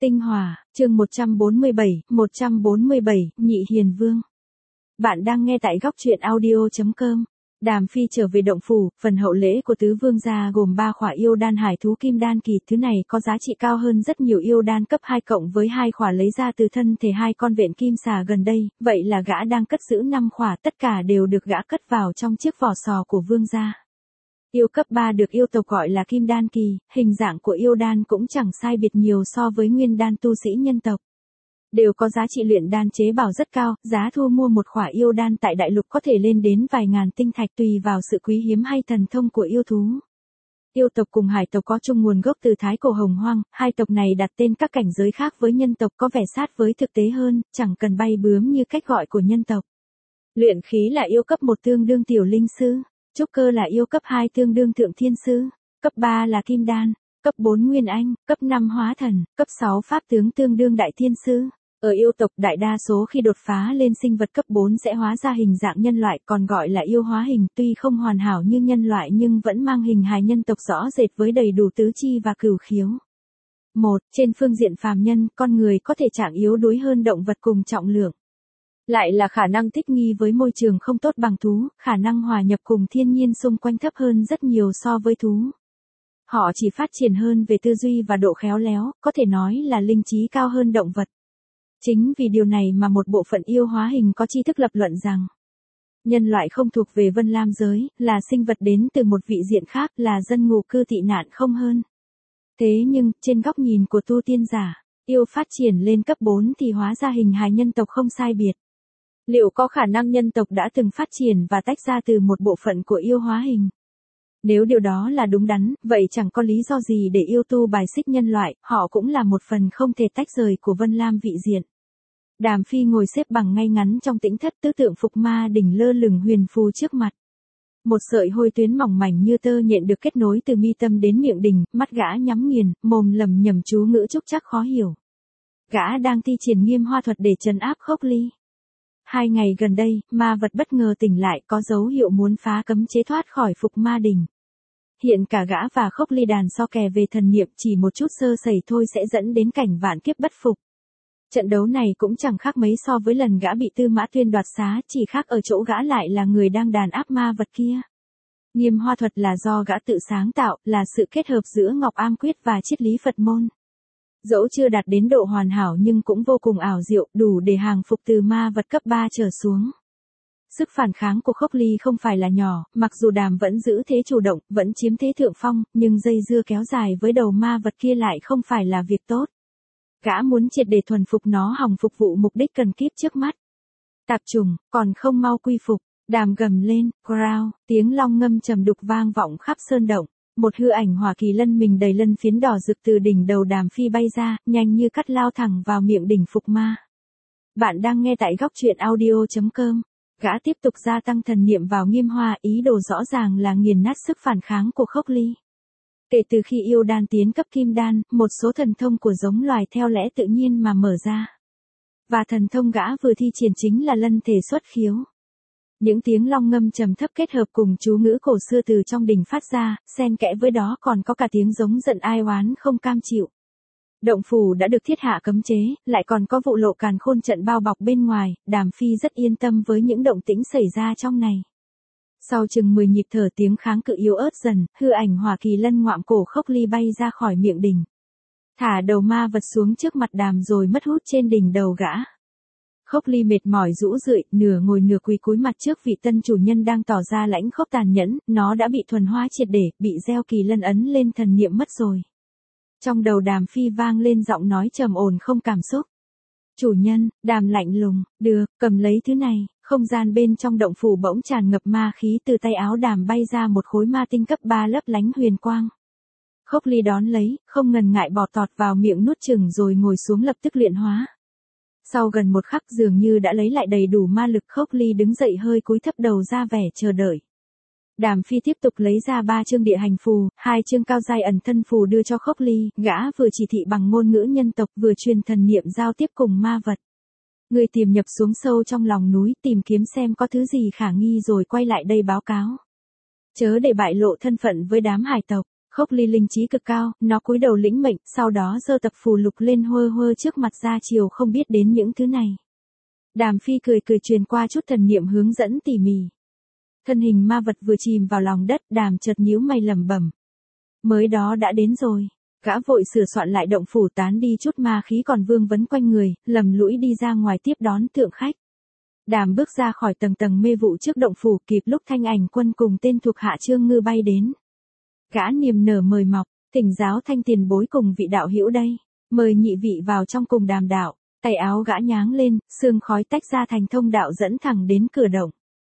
Tinh Hòa, chương 147, Nhị Hiền Vương. Bạn đang nghe tại góc truyện audio.com. Đàm Phi trở về động phủ, phần hậu lễ của tứ vương gia gồm 3 khỏa yêu đan hải thú kim đan kỳ, thứ này có giá trị cao hơn rất nhiều yêu đan cấp 2 cộng với 2 khỏa lấy ra từ thân thể 2 con vện kim xà gần đây, vậy là gã đang cất giữ 5 khỏa, tất cả đều được gã cất vào trong chiếc vỏ sò của vương gia. Yêu cấp 3 được yêu tộc gọi là kim đan kỳ, hình dạng của yêu đan cũng chẳng sai biệt nhiều so với nguyên đan tu sĩ nhân tộc. Đều có giá trị luyện đan chế bảo rất cao, giá thu mua một khỏa yêu đan tại đại lục có thể lên đến vài ngàn tinh thạch tùy vào sự quý hiếm hay thần thông của yêu thú. Yêu tộc cùng hải tộc có chung nguồn gốc từ Thái Cổ Hồng Hoang, hai tộc này đặt tên các cảnh giới khác với nhân tộc có vẻ sát với thực tế hơn, chẳng cần bay bướm như cách gọi của nhân tộc. Luyện khí là yêu cấp 1 tương đương tiểu linh sư, trúc cơ là yêu cấp 2 tương đương thượng thiên sư, cấp 3 là kim đan, cấp 4 nguyên anh, cấp 5 hóa thần, cấp 6 pháp tướng tương đương đại thiên sư. Ở yêu tộc đại đa số khi đột phá lên sinh vật cấp 4 sẽ hóa ra hình dạng nhân loại, còn gọi là yêu hóa hình, tuy không hoàn hảo như nhân loại nhưng vẫn mang hình hài nhân tộc rõ rệt với đầy đủ tứ chi và cửu khiếu. 1. Trên phương diện phàm nhân, con người có thể trạng yếu đuối hơn động vật cùng trọng lượng. Lại là khả năng thích nghi với môi trường không tốt bằng thú, khả năng hòa nhập cùng thiên nhiên xung quanh thấp hơn rất nhiều so với thú. Họ chỉ phát triển hơn về tư duy và độ khéo léo, có thể nói là linh trí cao hơn động vật. Chính vì điều này mà một bộ phận yêu hóa hình có tri thức lập luận rằng nhân loại không thuộc về Vân Lam giới, là sinh vật đến từ một vị diện khác, là dân ngụ cư tị nạn không hơn. Thế nhưng, trên góc nhìn của tu tiên giả, yêu phát triển lên cấp 4 thì hóa ra hình hài nhân tộc không sai biệt. Liệu có khả năng nhân tộc đã từng phát triển và tách ra từ một bộ phận của yêu hóa hình? Nếu điều đó là đúng đắn, vậy chẳng có lý do gì để yêu tu bài xích nhân loại, họ cũng là một phần không thể tách rời của Vân Lam vị diện. Đàm Phi ngồi xếp bằng ngay ngắn trong tĩnh thất, tứ tượng phục ma đỉnh lơ lửng huyền phù trước mặt. Một sợi hôi tuyến mỏng mảnh như tơ nhện được kết nối từ mi tâm đến miệng đỉnh, mắt gã nhắm nghiền, mồm lẩm nhẩm chú ngữ trúc trắc khó hiểu. Gã đang thi triển nghiêm hoa thuật để trấn áp Khốc Ly. 2 ngày gần đây, ma vật bất ngờ tỉnh lại, có dấu hiệu muốn phá cấm chế thoát khỏi phục ma đỉnh. Hiện cả gã và Khốc Ly đàn so kè về thần niệm, chỉ một chút sơ sẩy thôi sẽ dẫn đến cảnh vạn kiếp bất phục. Trận đấu này cũng chẳng khác mấy so với lần gã bị Tư Mã Tuyên đoạt xá, chỉ khác ở chỗ gã lại là người đang đàn áp ma vật kia. Nghiêm hoa thuật là do gã tự sáng tạo, là sự kết hợp giữa Ngọc Am Quyết và triết lý Phật môn. Dẫu chưa đạt đến độ hoàn hảo nhưng cũng vô cùng ảo diệu, đủ để hàng phục từ ma vật cấp 3 trở xuống. Sức phản kháng của Khốc Ly không phải là nhỏ, mặc dù Đàm vẫn giữ thế chủ động, vẫn chiếm thế thượng phong, nhưng dây dưa kéo dài với đầu ma vật kia lại không phải là việc tốt. Gã muốn triệt để thuần phục nó hòng phục vụ mục đích cần kíp trước mắt. Tạp trùng, còn không mau quy phục. Đàm gầm lên, growl, tiếng long ngâm trầm đục vang vọng khắp sơn động. Một hư ảnh hỏa kỳ lân mình đầy lân phiến đỏ rực từ đỉnh đầu Đàm Phi bay ra, nhanh như cắt lao thẳng vào miệng đỉnh phục ma. Bạn đang nghe tại góc truyện audio.com. Gã tiếp tục gia tăng thần niệm vào nghiêm hoa, ý đồ rõ ràng là nghiền nát sức phản kháng của Khốc Ly. Kể từ khi yêu đan tiến cấp kim đan, một số thần thông của giống loài theo lẽ tự nhiên mà mở ra. Và thần thông gã vừa thi triển chính là lân thể xuất khiếu. Những tiếng long ngâm trầm thấp kết hợp cùng chú ngữ cổ xưa từ trong đỉnh phát ra, xen kẽ với đó còn có cả tiếng giống giận ai oán không cam chịu. Động phủ đã được thiết hạ cấm chế, lại còn có vụ lộ càn khôn trận bao bọc bên ngoài, Đàm Phi rất yên tâm với những động tĩnh xảy ra trong này. Sau chừng 10 nhịp thở tiếng kháng cự yếu ớt dần, hư ảnh hỏa kỳ lân ngoạm cổ Khốc Ly bay ra khỏi miệng đỉnh. Thả đầu ma vật xuống trước mặt Đàm rồi mất hút trên đỉnh đầu gã. Khốc Ly mệt mỏi rũ rượi, nửa ngồi nửa quỳ cúi mặt trước vị tân chủ nhân đang tỏ ra lãnh khốc tàn nhẫn, nó đã bị thuần hóa triệt để, bị gieo kỳ lân ấn lên thần niệm mất rồi. Trong đầu Đàm Phi vang lên giọng nói trầm ổn không cảm xúc. Chủ nhân, Đàm lạnh lùng, được, cầm lấy thứ này. Không gian bên trong động phủ bỗng tràn ngập ma khí, từ tay áo Đàm bay ra một khối ma tinh cấp 3 lấp lánh huyền quang. Khốc Ly đón lấy, không ngần ngại bò tọt vào miệng nuốt chửng rồi ngồi xuống lập tức luyện hóa. Sau gần một khắc dường như đã lấy lại đầy đủ ma lực, Khốc Ly đứng dậy hơi cúi thấp đầu ra vẻ chờ đợi. Đàm Phi tiếp tục lấy ra 3 chương địa hành phù, 2 chương cao giai ẩn thân phù đưa cho Khốc Ly, gã vừa chỉ thị bằng ngôn ngữ nhân tộc vừa truyền thần niệm giao tiếp cùng ma vật. Người tiềm nhập xuống sâu trong lòng núi, tìm kiếm xem có thứ gì khả nghi rồi quay lại đây báo cáo. Chớ để bại lộ thân phận với đám hải tộc. Khốc Ly linh trí cực cao, nó cúi đầu lĩnh mệnh, sau đó giơ tập phù lục lên hơ hơ trước mặt ra chiều không biết đến những thứ này. Đàm Phi cười cười truyền qua chút thần niệm hướng dẫn tỉ mỉ. Thân hình ma vật vừa chìm vào lòng đất, Đàm chợt nhíu mày lẩm bẩm. Mới đó đã đến rồi. Gã vội sửa soạn lại động phủ tán đi chút ma khí còn vương vấn quanh người, lầm lũi đi ra ngoài tiếp đón thượng khách. Đàm bước ra khỏi tầng tầng mê vụ trước động phủ kịp lúc Thanh Ảnh Quân cùng tên thuộc hạ Trương Ngư bay đến. Gã niềm nở mời mọc, thỉnh giáo Thanh tiền bối cùng vị đạo hữu đây, mời nhị vị vào trong cùng đàm đạo. Tay áo gã nháng lên, sương khói tách ra thành thông đạo dẫn thẳng đến cửa động.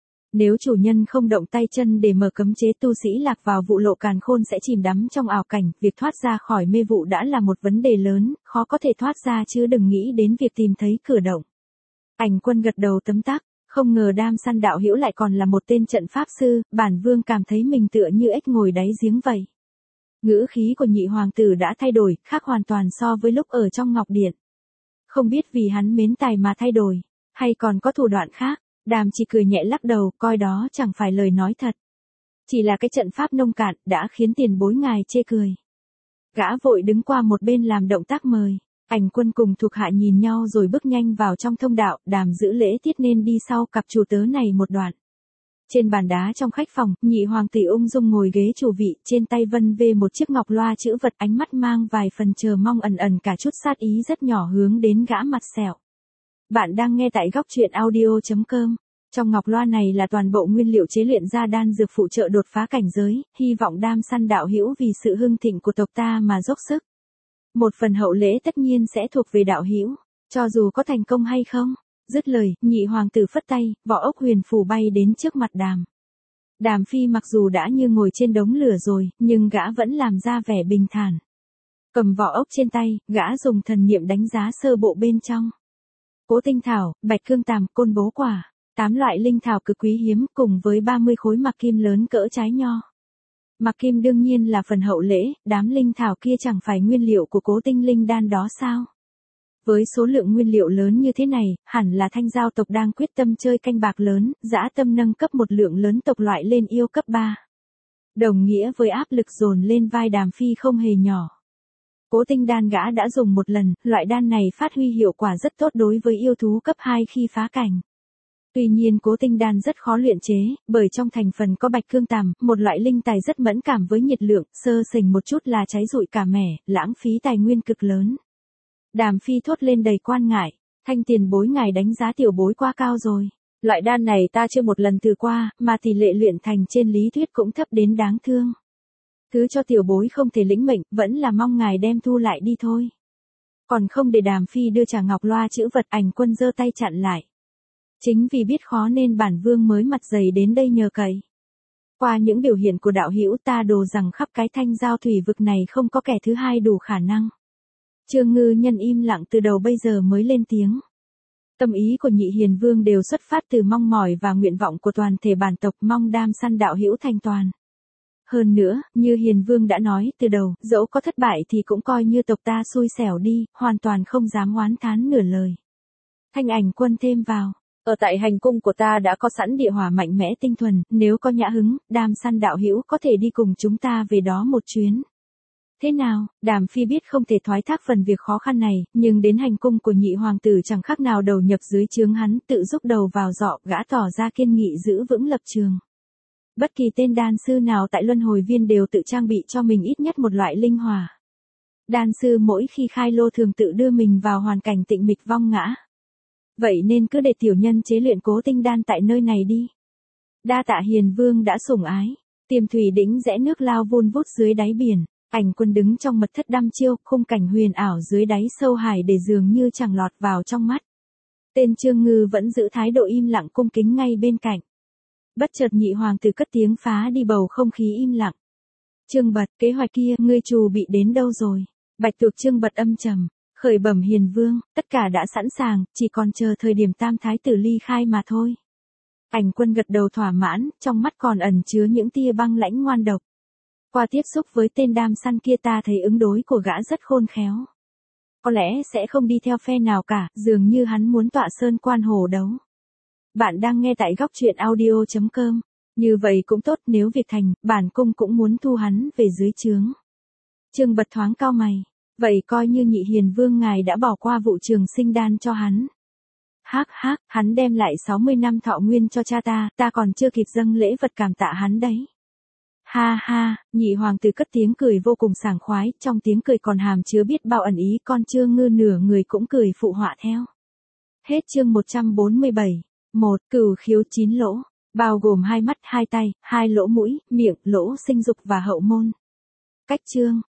Nếu chủ nhân không động tay chân để mở cấm chế, tu sĩ lạc vào vụ lộ càn khôn sẽ chìm đắm trong ảo cảnh, việc thoát ra khỏi mê vụ đã là một vấn đề lớn, khó có thể thoát ra chứ đừng nghĩ đến việc tìm thấy cửa động. Ảnh Quân gật đầu tấm tắc, không ngờ Đam Săn đạo hữu lại còn là một tên trận pháp sư, bản vương cảm thấy mình tựa như ếch ngồi đáy giếng vậy. Ngữ khí của nhị hoàng tử đã thay đổi, khác hoàn toàn so với lúc ở trong Ngọc Điện. Không biết vì hắn mến tài mà thay đổi, hay còn có thủ đoạn khác. Đàm chỉ cười nhẹ lắc đầu, coi đó chẳng phải lời nói thật. Chỉ là cái trận pháp nông cạn đã khiến tiền bối ngài chê cười. Gã vội đứng qua một bên làm động tác mời. Ảnh Quân cùng thuộc hạ nhìn nhau rồi bước nhanh vào trong thông đạo, Đàm giữ lễ tiết nên đi sau cặp chủ tớ này một đoạn. Trên bàn đá trong khách phòng, nhị hoàng tử ung dung ngồi ghế chủ vị, trên tay vân vê một chiếc ngọc loa chữ vật, ánh mắt mang vài phần chờ mong ẩn ẩn cả chút sát ý rất nhỏ hướng đến gã mặt sẹo. Bạn đang nghe tại góc truyện audio.com. Trong ngọc loa này là toàn bộ nguyên liệu chế luyện ra đan dược phụ trợ đột phá cảnh giới, hy vọng Đam Săn đạo hữu vì sự hưng thịnh của tộc ta mà dốc sức. Một phần hậu lễ tất nhiên sẽ thuộc về đạo hữu, cho dù có thành công hay không. Dứt lời, nhị hoàng tử phất tay, vỏ ốc huyền phù bay đến trước mặt Đàm. Đàm Phi mặc dù đã như ngồi trên đống lửa rồi, nhưng gã vẫn làm ra vẻ bình thản. Cầm vỏ ốc trên tay, gã dùng thần niệm đánh giá sơ bộ bên trong. Cố tinh thảo, bạch cương tàm, côn bố quả, 8 loại linh thảo cực quý hiếm cùng với 30 khối mạc kim lớn cỡ trái nho. Mạc kim đương nhiên là phần hậu lễ, đám linh thảo kia chẳng phải nguyên liệu của Cố tinh linh đan đó sao? Với số lượng nguyên liệu lớn như thế này, hẳn là Thanh Giao tộc đang quyết tâm chơi canh bạc lớn, dã tâm nâng cấp một lượng lớn tộc loại lên yêu cấp 3. Đồng nghĩa với áp lực dồn lên vai Đàm Phi không hề nhỏ. Cố tinh đan gã đã dùng một lần, loại đan này phát huy hiệu quả rất tốt đối với yêu thú cấp 2 khi phá cảnh. Tuy nhiên cố tinh đan rất khó luyện chế, bởi trong thành phần có bạch cương tằm, một loại linh tài rất mẫn cảm với nhiệt lượng, sơ sẩy một chút là cháy rụi cả mẻ, lãng phí tài nguyên cực lớn. Đàm Phi thốt lên đầy quan ngại, Thanh tiền bối ngài đánh giá tiểu bối quá cao rồi. Loại đan này ta chưa một lần thử qua, mà tỷ lệ luyện thành trên lý thuyết cũng thấp đến đáng thương. Thứ cho tiểu bối không thể lĩnh mệnh, vẫn là mong ngài đem thu lại đi thôi. Còn không để Đàm Phi đưa trả ngọc loa chữ vật, Ảnh Quân giơ tay chặn lại. Chính vì biết khó nên bản vương mới mặt dày đến đây nhờ cậy. Qua những biểu hiện của đạo hữu ta đồ rằng khắp cái Thanh Giao thủy vực này không có kẻ thứ hai đủ khả năng. Trương Ngư Nhân im lặng từ đầu bây giờ mới lên tiếng. Tâm ý của nhị hiền vương đều xuất phát từ mong mỏi và nguyện vọng của toàn thể bản tộc, mong Đam Săn đạo hữu thành toàn. Hơn nữa, như hiền vương đã nói từ đầu, dẫu có thất bại thì cũng coi như tộc ta xui xẻo đi, hoàn toàn không dám oán thán nửa lời. Thanh Ảnh Quân thêm vào. Ở tại hành cung của ta đã có sẵn địa hỏa mạnh mẽ tinh thuần, nếu có nhã hứng, Đam Săn đạo hữu có thể đi cùng chúng ta về đó một chuyến. Thế nào, Đàm Phi biết không thể thoái thác phần việc khó khăn này, nhưng đến hành cung của nhị hoàng tử chẳng khác nào đầu nhập dưới trướng hắn, tự rúc đầu vào giọ, gã tỏ ra kiên nghị giữ vững lập trường. Bất kỳ tên đan sư nào tại luân hồi viên đều tự trang bị cho mình ít nhất một loại linh hỏa. Đan sư mỗi khi khai lô thường tự đưa mình vào hoàn cảnh tịnh mịch vong ngã. Vậy nên cứ để tiểu nhân chế luyện cố tinh đan tại nơi này đi. Đa tạ hiền vương đã sủng ái. Tiềm thủy đĩnh rẽ nước lao vun vút dưới đáy biển. Ảnh Quân đứng trong mật thất đăm chiêu, khung cảnh huyền ảo dưới đáy sâu hải để dường như chẳng lọt vào trong mắt. Tên Trương Ngư vẫn giữ thái độ im lặng cung kính ngay bên cạnh. Bất chợt nhị hoàng tử cất tiếng phá đi bầu không khí im lặng. Trương Bật, kế hoạch kia, ngươi trù bị đến đâu rồi? Bạch Tuộc Trương Bật âm trầm, khởi bẩm hiền vương, tất cả đã sẵn sàng, chỉ còn chờ thời điểm tam thái tử ly khai mà thôi. Ảnh Quân gật đầu thỏa mãn, trong mắt còn ẩn chứa những tia băng lãnh ngoan độc. Qua tiếp xúc với tên Đam Săn kia ta thấy ứng đối của gã rất khôn khéo. Có lẽ sẽ không đi theo phe nào cả, dường như hắn muốn tọa sơn quan hồ đấu. Bạn đang nghe tại góc truyện audio.com. Như vậy cũng tốt, nếu việc thành, bản cung cũng muốn thu hắn về dưới trướng. Trương Bật thoáng cau mày, vậy coi như nhị hiền vương ngài đã bỏ qua vụ trường sinh đan cho hắn. Hắc hắc, hắn đem lại 60 năm thọ nguyên cho cha ta còn chưa kịp dâng lễ vật cảm tạ hắn đấy. Ha ha, nhị hoàng tử cất tiếng cười vô cùng sảng khoái, trong tiếng cười còn hàm chứa biết bao ẩn ý, con Trương Ngư nửa người cũng cười phụ họa theo. Hết chương 147. 1. Cửu khiếu 9 lỗ, bao gồm 2 mắt, 2 tay, 2 lỗ mũi, miệng, lỗ sinh dục và hậu môn. Cách chương